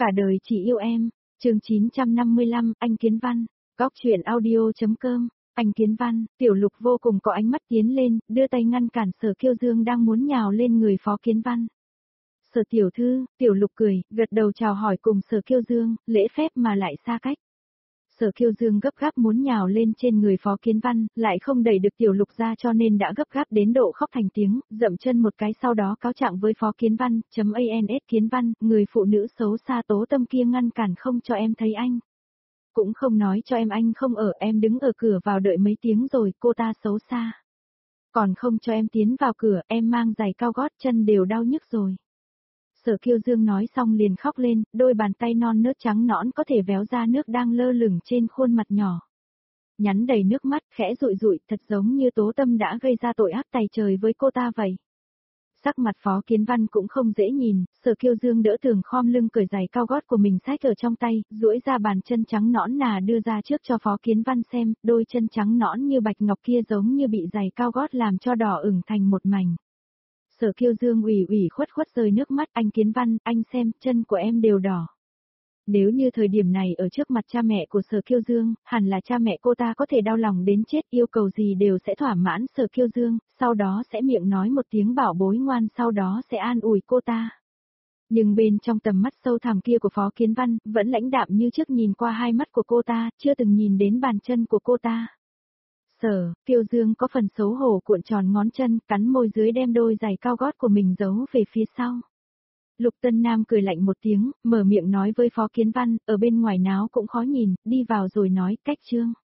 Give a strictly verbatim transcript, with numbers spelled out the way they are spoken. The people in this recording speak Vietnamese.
Cả đời chỉ yêu em, chương chín trăm năm mươi lăm, anh Kiến Văn, góc truyện audio.com, anh Kiến Văn, Tiểu Lục vô cùng có ánh mắt tiến lên, đưa tay ngăn cản Sở Kiêu Dương đang muốn nhào lên người Phó Kiến Văn. Sở tiểu thư, Tiểu Lục cười, gật đầu chào hỏi cùng Sở Kiêu Dương, lễ phép mà lại xa cách. Sở Kiêu Dương gấp gáp muốn nhào lên trên người Phó Kiến Văn, lại không đẩy được Tiểu Lục ra cho nên đã gấp gáp đến độ khóc thành tiếng, dậm chân một cái sau đó cáo trạng với Phó Kiến Văn, chấm ans Kiến Văn, người phụ nữ xấu xa tố tâm kia ngăn cản không cho em thấy anh. Cũng không nói cho em anh không ở, em đứng ở cửa vào đợi mấy tiếng rồi, cô ta xấu xa. Còn không cho em tiến vào cửa, em mang giày cao gót chân đều đau nhức rồi. Sở Kiêu Dương nói xong liền khóc lên, đôi bàn tay non nớt trắng nõn có thể véo ra nước đang lơ lửng trên khuôn mặt nhỏ. Nhắn đầy nước mắt, khẽ rụi rụi, thật giống như Tố Tâm đã gây ra tội ác tày trời với cô ta vậy. Sắc mặt Phó Kiến Văn cũng không dễ nhìn, Sở Kiêu Dương đỡ Tường khom lưng cởi giày cao gót của mình xách ở trong tay, duỗi ra bàn chân trắng nõn nà đưa ra trước cho Phó Kiến Văn xem, đôi chân trắng nõn như bạch ngọc kia giống như bị giày cao gót làm cho đỏ ửng thành một mảnh. Sở Kiêu Dương ủy ủy khuất khuất rơi nước mắt, anh Kiến Văn, anh xem, chân của em đều đỏ. Nếu như thời điểm này ở trước mặt cha mẹ của Sở Kiêu Dương, hẳn là cha mẹ cô ta có thể đau lòng đến chết, yêu cầu gì đều sẽ thỏa mãn Sở Kiêu Dương, sau đó sẽ miệng nói một tiếng bảo bối ngoan, sau đó sẽ an ủi cô ta. Nhưng bên trong tầm mắt sâu thẳm kia của Phó Kiến Văn, vẫn lãnh đạm như trước nhìn qua hai mắt của cô ta, chưa từng nhìn đến bàn chân của cô ta. Sở Kiêu Dương có phần xấu hổ cuộn tròn ngón chân, cắn môi dưới đem đôi giày cao gót của mình giấu về phía sau. Lục Tân Nam cười lạnh một tiếng, mở miệng nói với Phó Kiến Văn, ở bên ngoài náo cũng khó nhìn, đi vào rồi nói, cách Trương.